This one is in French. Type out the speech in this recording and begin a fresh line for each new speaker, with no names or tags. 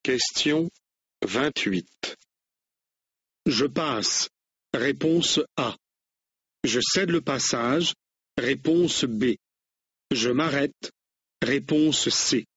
Question 28.
Je passe. Réponse A. Je cède le passage. Réponse B. Je m'arrête. Réponse C.